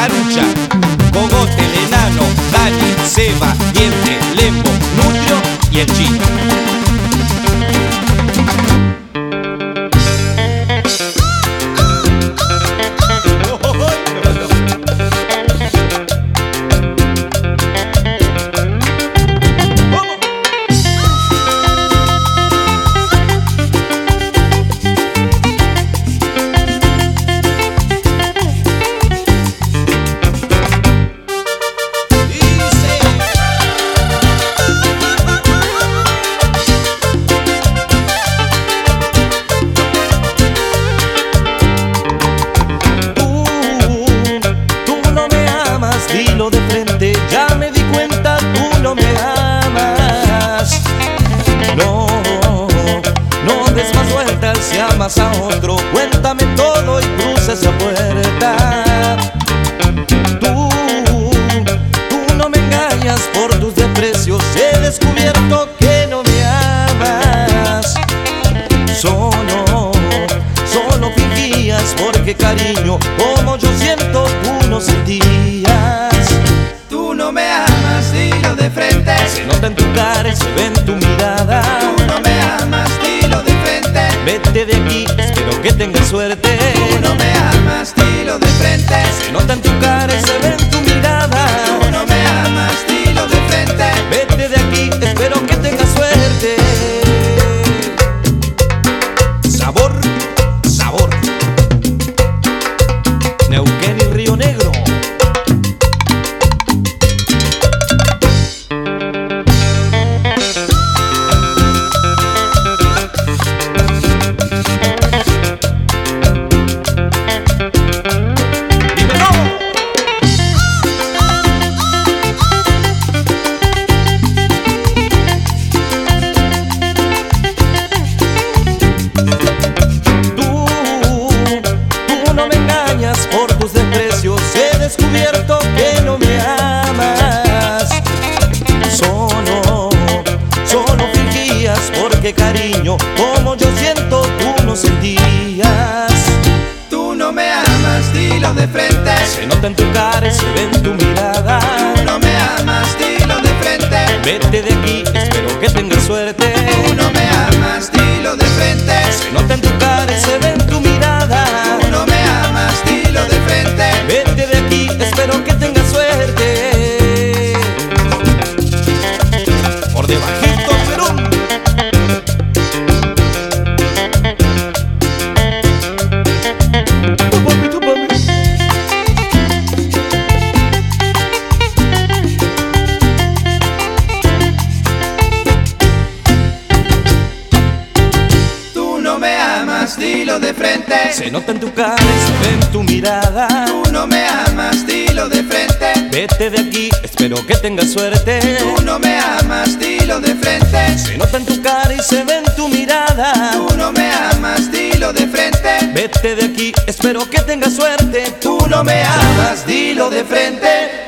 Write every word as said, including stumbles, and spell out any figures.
Carucha, Cogote, el enano, Dani, Seba, Diente, Lembo, Nutrio y el Chino. Dilo de frente, ya me di cuenta, tú no me amas. No, no des más vueltas si amas a otro. Cuéntame todo y cruza esa puerta. Tú, tú no me engañas por tus desprecios. He descubierto que no me amas. Solo, solo fingías porque cariño como yo siento tú no sentías. Tú no me amas, dilo de frente. Se nota en tu cara y se ve en tu mirada. Tú no me amas, dilo de frente. Vete de aquí, espero que tengas suerte. Tú no me amas, dilo de frente. Se nota en tu cara y se ve en tu mirada. Tú no me amas, dilo de frente. Vete de aquí, espero que tengas suerte. Sabor, sabor. Neuquén y Río Negro. Por tus desprecios he descubierto que no me amas. Solo, solo fingías porque cariño como yo siento tú no sentías. Tú no me amas, dilo de frente. Se nota en tu cara y se ve en tu mirada. Tú no me amas, dilo de frente. Vete de aquí, espero que tengas suerte. Tú no me amas, dilo de frente. Se nota en tu cara y se ve en tu mirada. Tú no me amas, dilo de frente. Vete de aquí, espero que tengas suerte. Por debajito, Perón. Tu papi, tu papi. Tú no me amas, dilo de frente. Se nota en tu cara y se ve en tu mirada. Tú no me amas, dilo de frente. Vete de aquí, espero que tengas suerte. Tú no me amas, dilo de frente. Se nota en tu cara y se ve en tu mirada. Tú no me amas, dilo de frente. Vete de aquí, espero que tengas suerte. Tú no me amas, dilo de frente.